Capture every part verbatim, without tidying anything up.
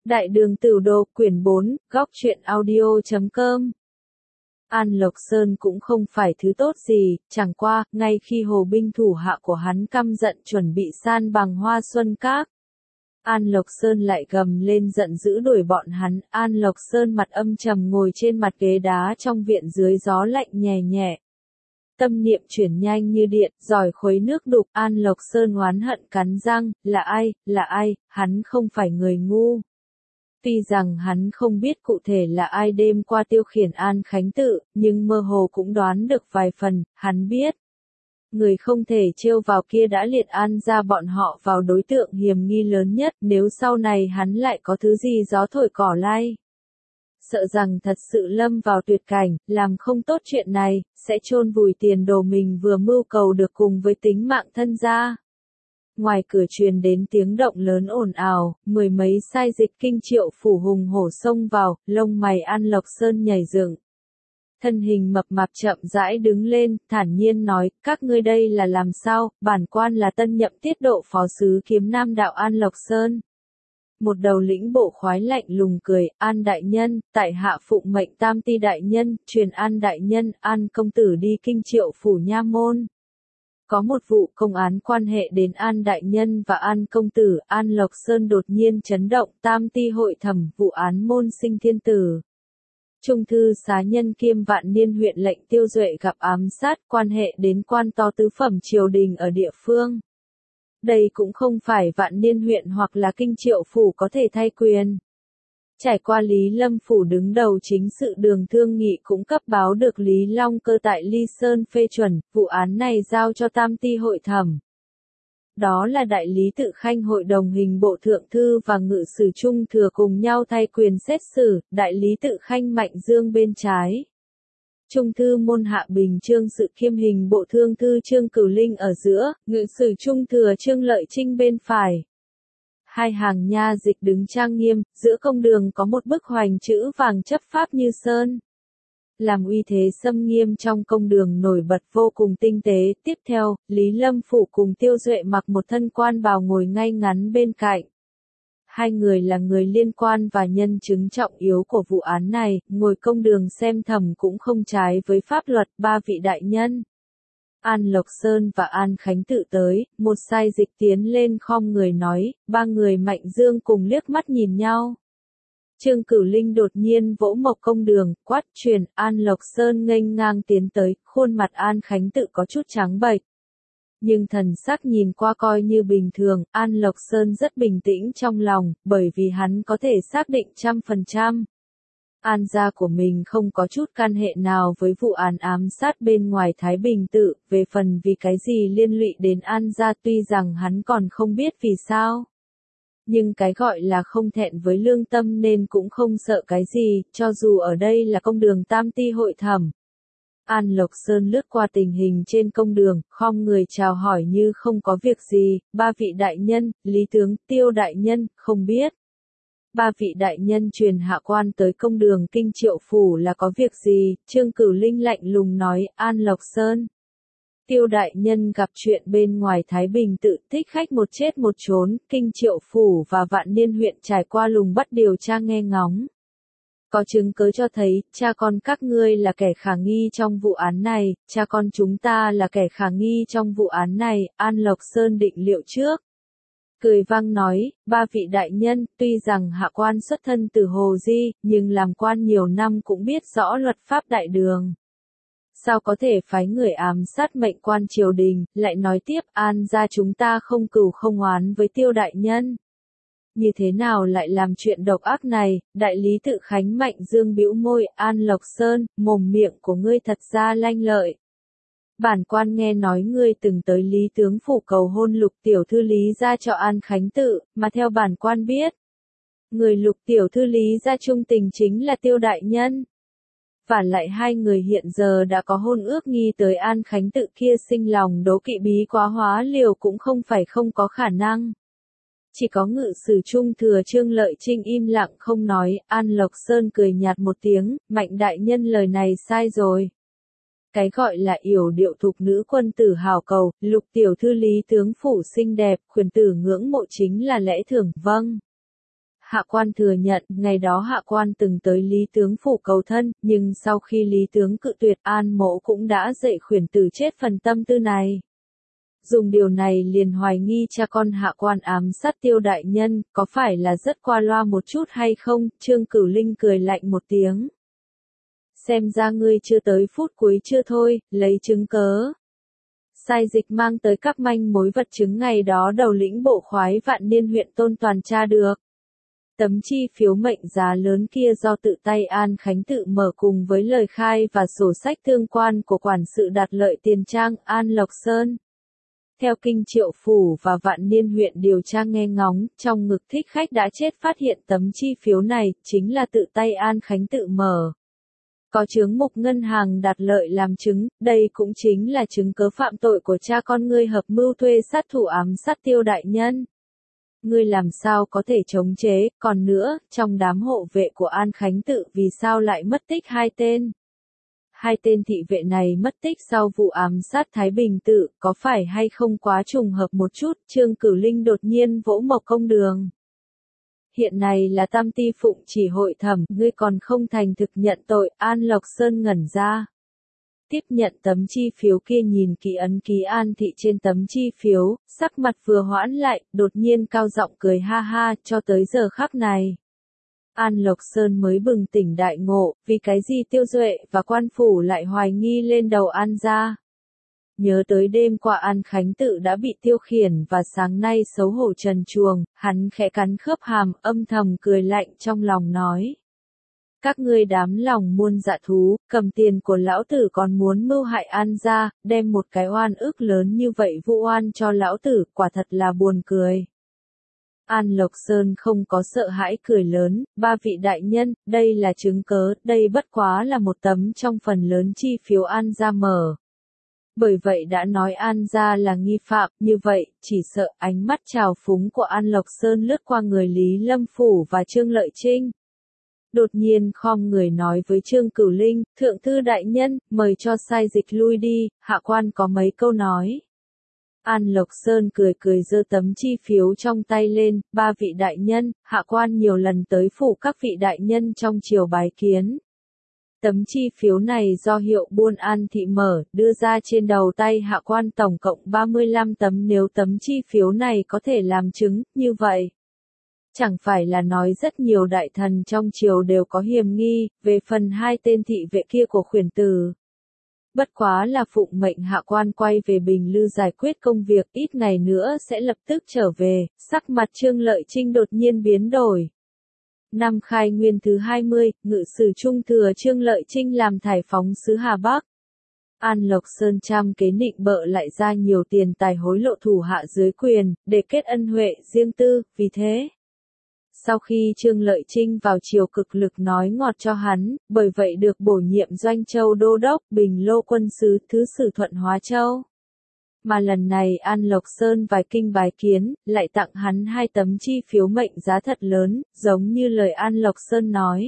Đại đường Tửu Đồ, quyển bốn, góc truyện audio chấm com. An Lộc Sơn cũng không phải thứ tốt gì, chẳng qua, ngay khi hồ binh thủ hạ của hắn căm giận chuẩn bị san bằng Hoa Xuân Các, An Lộc Sơn lại gầm lên giận dữ đuổi bọn hắn. An Lộc Sơn mặt âm trầm ngồi trên mặt ghế đá trong viện dưới gió lạnh nhẹ nhẹ. Tâm niệm chuyển nhanh như điện, giỏi khuấy nước đục. An Lộc Sơn oán hận cắn răng, là ai, là ai, hắn không phải người ngu. Tuy rằng hắn không biết cụ thể là ai đêm qua tiêu khiển An Khánh Tự, nhưng mơ hồ cũng đoán được vài phần. Hắn biết, người không thể trêu vào kia đã liệt An ra bọn họ vào đối tượng hiểm nghi lớn nhất, nếu sau này hắn lại có thứ gì gió thổi cỏ lay. Sợ rằng thật sự lâm vào tuyệt cảnh, làm không tốt chuyện này, sẽ chôn vùi tiền đồ mình vừa mưu cầu được cùng với tính mạng thân gia. Ngoài cửa truyền đến tiếng động lớn ồn ào, mười mấy sai dịch kinh Triệu Phủ hùng hổ xông vào, lông mày An Lộc Sơn nhảy dựng. Thân hình mập mạp chậm rãi đứng lên, thản nhiên nói, các ngươi đây là làm sao, bản quan là tân nhậm tiết độ phó sứ Kiếm Nam đạo An Lộc Sơn. Một đầu lĩnh bộ khoái lạnh lùng cười, An đại nhân, tại hạ phụng mệnh Tam Ti đại nhân, truyền An đại nhân, An công tử đi kinh Triệu Phủ nha môn. Có một vụ công án quan hệ đến An đại nhân và An công tử. An Lộc Sơn đột nhiên chấn động. Tam Ti hội thẩm, vụ án môn sinh thiên tử. Trung thư xá nhân kiêm Vạn Niên huyện lệnh Tiêu Duệ gặp ám sát, quan hệ đến quan to tứ phẩm triều đình ở địa phương. Đây cũng không phải Vạn Niên huyện hoặc là kinh Triệu Phủ có thể thay quyền. Trải qua Lý Lâm Phủ đứng đầu chính sự đường thương nghị cũng cấp báo được Lý Long Cơ tại Ly Sơn phê chuẩn, vụ án này giao cho Tam Ti hội thẩm. Đó là đại lý tự khanh hội đồng hình bộ thượng thư và ngự sử trung thừa cùng nhau thay quyền xét xử, đại lý tự khanh Mạnh Dương bên trái. Trung thư môn hạ Bình Chương sự kiêm hình bộ thương thư Trương Cửu Linh ở giữa, ngự sử trung thừa Trương Lợi Trinh bên phải. Hai hàng nha dịch đứng trang nghiêm, giữa công đường có một bức hoành chữ vàng chấp pháp như sơn. Làm uy thế xâm nghiêm trong công đường nổi bật vô cùng tinh tế. Tiếp theo, Lý Lâm Phủ cùng Tiêu Duệ mặc một thân quan bào ngồi ngay ngắn bên cạnh. Hai người là người liên quan và nhân chứng trọng yếu của vụ án này, ngồi công đường xem thẩm cũng không trái với pháp luật. Ba vị đại nhân An Lộc Sơn và An Khánh Tự tới, một sai dịch tiến lên khom người nói, ba người Mạnh Dương cùng liếc mắt nhìn nhau. Trương Cửu Linh đột nhiên vỗ mộc công đường, quát truyền. An Lộc Sơn nghênh ngang tiến tới, khuôn mặt An Khánh Tự có chút trắng bệch. Nhưng thần sắc nhìn qua coi như bình thường. An Lộc Sơn rất bình tĩnh trong lòng, bởi vì hắn có thể xác định trăm phần trăm. An gia của mình không có chút can hệ nào với vụ án ám sát bên ngoài Thái Bình Tự, về phần vì cái gì liên lụy đến An gia tuy rằng hắn còn không biết vì sao. Nhưng cái gọi là không thẹn với lương tâm nên cũng không sợ cái gì, cho dù ở đây là công đường Tam Ti hội thẩm. An Lộc Sơn lướt qua tình hình trên công đường, khom người chào hỏi như không có việc gì, ba vị đại nhân, Lý tướng, Tiêu đại nhân, không biết. Ba vị đại nhân truyền hạ quan tới công đường kinh Triệu Phủ là có việc gì? Trương Cửu Linh lạnh lùng nói. An Lộc Sơn, Tiêu đại nhân gặp chuyện bên ngoài Thái Bình Tự, thích khách một chết một trốn, kinh Triệu Phủ và Vạn Niên huyện trải qua lùng bắt điều tra nghe ngóng. Có chứng cứ cho thấy, cha con các ngươi là kẻ khả nghi trong vụ án này, cha con chúng ta là kẻ khả nghi trong vụ án này. An Lộc Sơn định liệu trước. Cười vang nói, ba vị đại nhân, tuy rằng hạ quan xuất thân từ Hồ Di, nhưng làm quan nhiều năm cũng biết rõ luật pháp đại đường. Sao có thể phái người ám sát mệnh quan triều đình, lại nói tiếp An gia chúng ta không cừu không oán với Tiêu đại nhân. Như thế nào lại làm chuyện độc ác này? Đại lý tự khánh Mạnh Dương bĩu môi. An Lộc Sơn, mồm miệng của ngươi thật ra lanh lợi. Bản quan nghe nói ngươi từng tới Lý tướng phủ cầu hôn Lục tiểu thư Lý gia cho An Khánh Tự, mà theo bản quan biết, người Lục tiểu thư Lý gia trung tình chính là Tiêu đại nhân. Và lại hai người hiện giờ đã có hôn ước, nghi tới An Khánh Tự kia sinh lòng đố kỵ bí quá hóa liều cũng không phải không có khả năng. Chỉ có ngự sử trung thừa Trương Lợi Trinh im lặng không nói. An Lộc Sơn cười nhạt một tiếng, Mạnh đại nhân lời này sai rồi. Cái gọi là yểu điệu thục nữ quân tử hào cầu, Lục tiểu thư Lý tướng phủ xinh đẹp, khuyển tử ngưỡng mộ chính là lẽ thường. Vâng. Hạ quan thừa nhận, ngày đó hạ quan từng tới Lý tướng phủ cầu thân, nhưng sau khi Lý tướng cự tuyệt, An Mỗ cũng đã dạy khuyển tử chết phần tâm tư này. Dùng điều này liền hoài nghi cha con hạ quan ám sát Tiêu đại nhân, có phải là rất qua loa một chút hay không? Trương Cửu Linh cười lạnh một tiếng. Xem ra ngươi chưa tới phút cuối chưa thôi, lấy chứng cớ. Sai dịch mang tới các manh mối vật chứng ngày đó đầu lĩnh bộ khoái Vạn Niên huyện Tôn Toàn tra được. Tấm chi phiếu mệnh giá lớn kia do tự tay An Khánh tự mở cùng với lời khai và sổ sách tương quan của quản sự Đạt Lợi Tiền Trang An Lộc Sơn. Theo kinh Triệu Phủ và Vạn Niên huyện điều tra nghe ngóng, trong ngực thích khách đã chết phát hiện tấm chi phiếu này, chính là tự tay An Khánh tự mở. Có chướng mục ngân hàng Đạt Lợi làm chứng, đây cũng chính là chứng cớ phạm tội của cha con ngươi hợp mưu thuê sát thủ ám sát Tiêu đại nhân. Ngươi làm sao có thể chống chế, còn nữa, trong đám hộ vệ của An Khánh tự vì sao lại mất tích hai tên? Hai tên thị vệ này mất tích sau vụ ám sát Thái Bình tự, có phải hay không quá trùng hợp một chút? Trương Cửu Linh đột nhiên vỗ Mộc Công Đường. Hiện này là Tam Ti Phụng chỉ hội thẩm, ngươi còn không thành thực nhận tội, An Lộc Sơn ngẩn ra. Tiếp nhận tấm chi phiếu kia nhìn kỹ ấn ký An thị trên tấm chi phiếu, sắc mặt vừa hoãn lại, đột nhiên cao giọng cười ha ha, cho tới giờ khắc này. An Lộc Sơn mới bừng tỉnh đại ngộ, vì cái gì Tiêu Duệ và quan phủ lại hoài nghi lên đầu An gia. Nhớ tới đêm qua An Khánh tự đã bị tiêu khiển và sáng nay xấu hổ trần truồng, hắn khẽ cắn khớp hàm, âm thầm cười lạnh trong lòng nói. Các ngươi đám lòng muôn dạ thú, cầm tiền của lão tử còn muốn mưu hại An gia, đem một cái oan ức lớn như vậy vu oan cho lão tử, quả thật là buồn cười. An Lộc Sơn không có sợ hãi cười lớn, ba vị đại nhân, đây là chứng cớ, đây bất quá là một tấm trong phần lớn chi phiếu An gia mở. Bởi vậy đã nói An gia là nghi phạm, như vậy, chỉ sợ ánh mắt trào phúng của An Lộc Sơn lướt qua người Lý Lâm Phủ và Trương Lợi Trinh. Đột nhiên khom người nói với Trương Cửu Linh, thượng thư đại nhân, mời cho sai dịch lui đi, hạ quan có mấy câu nói. An Lộc Sơn cười cười giơ tấm chi phiếu trong tay lên, ba vị đại nhân, hạ quan nhiều lần tới phủ các vị đại nhân trong triều bái kiến. Tấm chi phiếu này do hiệu buôn An thị mở, đưa ra trên đầu tay hạ quan tổng cộng ba mươi lăm tấm, nếu tấm chi phiếu này có thể làm chứng, như vậy. Chẳng phải là nói rất nhiều đại thần trong triều đều có hiềm nghi, về phần hai tên thị vệ kia của khuyển tử. Bất quá là phụng mệnh hạ quan quay về Bình Lư giải quyết công việc, ít ngày nữa sẽ lập tức trở về, sắc mặt Trương Lợi Trinh đột nhiên biến đổi. Năm Khai Nguyên thứ hai mươi, ngự sử trung thừa Trương Lợi Trinh làm thải phóng sứ Hà Bắc. An Lộc Sơn trăm kế nịnh bợ lại ra nhiều tiền tài hối lộ thủ hạ dưới quyền, để kết ân huệ riêng tư, vì thế. Sau khi Trương Lợi Trinh vào triều cực lực nói ngọt cho hắn, bởi vậy được bổ nhiệm Doanh Châu Đô Đốc, Bình Lô Quân Sứ, Thứ Sử Thuận Hóa Châu. Mà lần này An Lộc Sơn vài kinh bái kiến, lại tặng hắn hai tấm chi phiếu mệnh giá thật lớn, giống như lời An Lộc Sơn nói.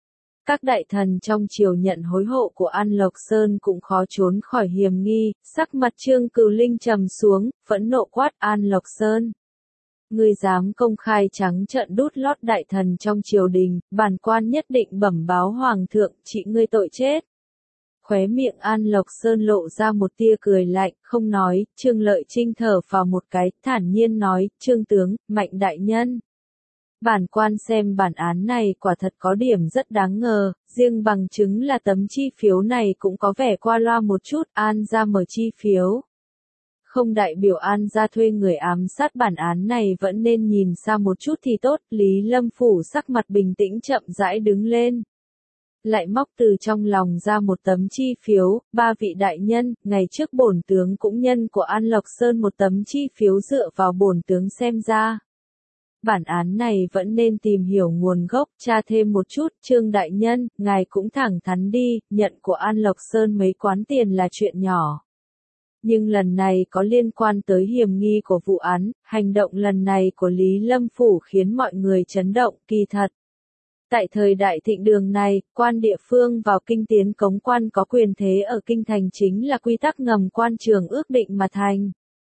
Các đại thần trong triều nhận hối hộ của An Lộc Sơn cũng khó trốn khỏi hiềm nghi, sắc mặt Trương Cửu Linh trầm xuống, phẫn nộ quát An Lộc Sơn. Ngươi dám công khai trắng trợn đút lót đại thần trong triều đình, bản quan nhất định bẩm báo hoàng thượng, trị ngươi tội chết. Khóe miệng An Lộc Sơn lộ ra một tia cười lạnh, không nói, Trương Lợi Trinh thở vào một cái, thản nhiên nói, Trương tướng, Mạnh đại nhân. Bản quan xem bản án này quả thật có điểm rất đáng ngờ, riêng bằng chứng là tấm chi phiếu này cũng có vẻ qua loa một chút, An gia mở chi phiếu. Không đại biểu An gia thuê người ám sát, bản án này vẫn nên nhìn xa một chút thì tốt, Lý Lâm Phủ sắc mặt bình tĩnh chậm rãi đứng lên. Lại móc từ trong lòng ra một tấm chi phiếu, ba vị đại nhân, ngày trước bổn tướng cũng nhân của An Lộc Sơn một tấm chi phiếu dựa vào bổn tướng xem ra. Bản án này vẫn nên tìm hiểu nguồn gốc, tra thêm một chút, Trương đại nhân, ngài cũng thẳng thắn đi, nhận của An Lộc Sơn mấy quán tiền là chuyện nhỏ. Nhưng lần này có liên quan tới hiểm nghi của vụ án, hành động lần này của Lý Lâm Phủ khiến mọi người chấn động, kỳ thật. Tại thời đại thịnh đường này, quan địa phương vào kinh tiến cống quan có quyền thế ở kinh thành chính là quy tắc ngầm quan trường ước định mà thành.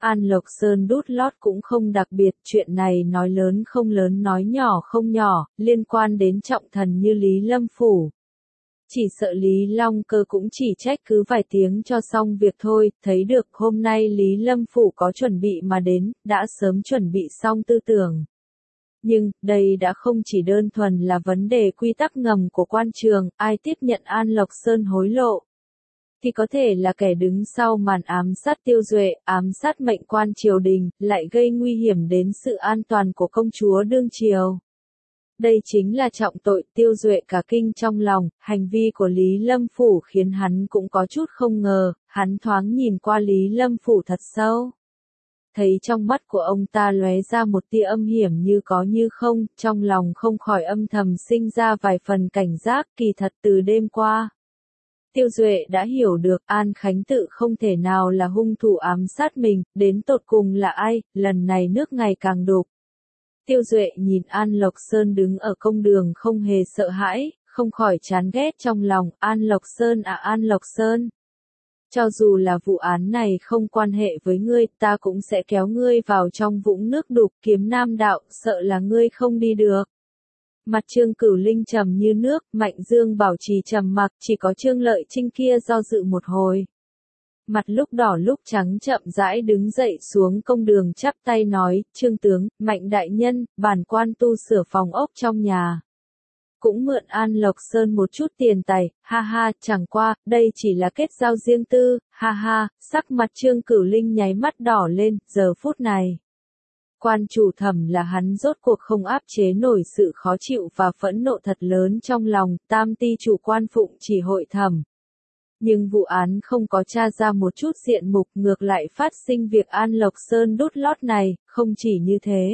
An Lộc Sơn đút lót cũng không đặc biệt, chuyện này nói lớn không lớn nói nhỏ không nhỏ, liên quan đến trọng thần như Lý Lâm Phủ. Chỉ sợ Lý Long Cơ cũng chỉ trách cứ vài tiếng cho xong việc thôi, thấy được hôm nay Lý Lâm Phủ có chuẩn bị mà đến, đã sớm chuẩn bị xong tư tưởng. Nhưng, đây đã không chỉ đơn thuần là vấn đề quy tắc ngầm của quan trường, ai tiếp nhận An Lộc Sơn hối lộ thì có thể là kẻ đứng sau màn ám sát Tiêu Duệ, ám sát mệnh quan triều đình, lại gây nguy hiểm đến sự an toàn của công chúa đương triều. Đây chính là trọng tội. Tiêu Duệ cả kinh trong lòng, hành vi của Lý Lâm Phủ khiến hắn cũng có chút không ngờ, hắn thoáng nhìn qua Lý Lâm Phủ thật sâu. Thấy trong mắt của ông ta lóe ra một tia âm hiểm như có như không, trong lòng không khỏi âm thầm sinh ra vài phần cảnh giác. Kỳ thật từ đêm qua, Tiêu Duệ đã hiểu được An Khánh Tự không thể nào là hung thủ ám sát mình, đến tột cùng là ai, lần này nước ngày càng đục. Tiêu Duệ nhìn An Lộc Sơn đứng ở công đường không hề sợ hãi, không khỏi chán ghét trong lòng. An Lộc Sơn à An Lộc Sơn, cho dù là vụ án này không quan hệ với ngươi, ta cũng sẽ kéo ngươi vào trong vũng nước đục kiếm nam đạo, sợ là ngươi không đi được. Mặt Trương Cửu Linh trầm như nước, Mạnh Dương bảo trì trầm mặc, chỉ có Trương Lợi Trinh kia do dự một hồi. Mặt lúc đỏ lúc trắng chậm rãi đứng dậy xuống công đường chắp tay nói, Trương tướng, Mạnh đại nhân, bản quan tu sửa phòng ốc trong nhà. Cũng mượn An Lộc Sơn một chút tiền tài, ha ha, chẳng qua, đây chỉ là kết giao riêng tư, ha ha, sắc mặt Trương Cửu Linh nháy mắt đỏ lên, giờ phút này. Quan chủ thẩm là hắn rốt cuộc không áp chế nổi sự khó chịu và phẫn nộ thật lớn trong lòng, tam ty chủ quan phụng chỉ hội thẩm. Nhưng vụ án không có tra ra một chút diện mục, ngược lại phát sinh việc An Lộc Sơn đút lót này, không chỉ như thế.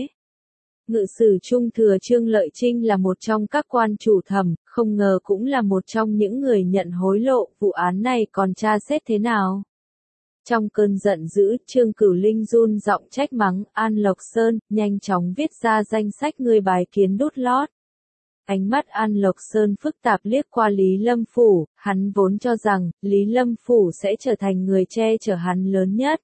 Ngự sử trung thừa Trương Lợi Trinh là một trong các quan chủ thẩm, không ngờ cũng là một trong những người nhận hối lộ, vụ án này còn tra xét thế nào? Trong cơn giận dữ, Trương Cửu Linh run giọng trách mắng, An Lộc Sơn, nhanh chóng viết ra danh sách người bài kiến đút lót. Ánh mắt An Lộc Sơn phức tạp liếc qua Lý Lâm Phủ, hắn vốn cho rằng, Lý Lâm Phủ sẽ trở thành người che chở hắn lớn nhất.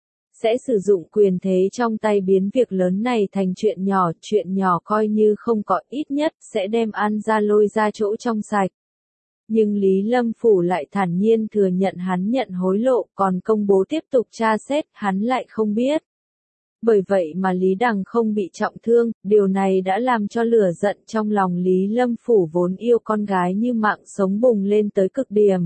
Sẽ sử dụng quyền thế trong tay biến việc lớn này thành chuyện nhỏ, chuyện nhỏ coi như không có, ít nhất, sẽ đem An gia lôi ra chỗ trong sạch. Nhưng Lý Lâm Phủ lại thản nhiên thừa nhận hắn nhận hối lộ, còn công bố tiếp tục tra xét, hắn lại không biết. Bởi vậy mà Lý Đằng không bị trọng thương, điều này đã làm cho lửa giận trong lòng Lý Lâm Phủ vốn yêu con gái như mạng sống bùng lên tới cực điểm.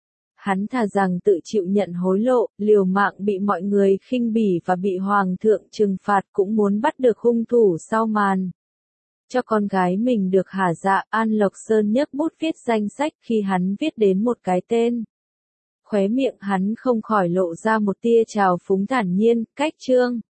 Hắn thà rằng tự chịu nhận hối lộ, liều mạng bị mọi người khinh bỉ và bị hoàng thượng trừng phạt cũng muốn bắt được hung thủ sau màn. Cho con gái mình được hả dạ, An Lộc Sơn nhấc bút viết danh sách, khi hắn viết đến một cái tên. Khóe miệng hắn không khỏi lộ ra một tia trào phúng thản nhiên, cách Trương.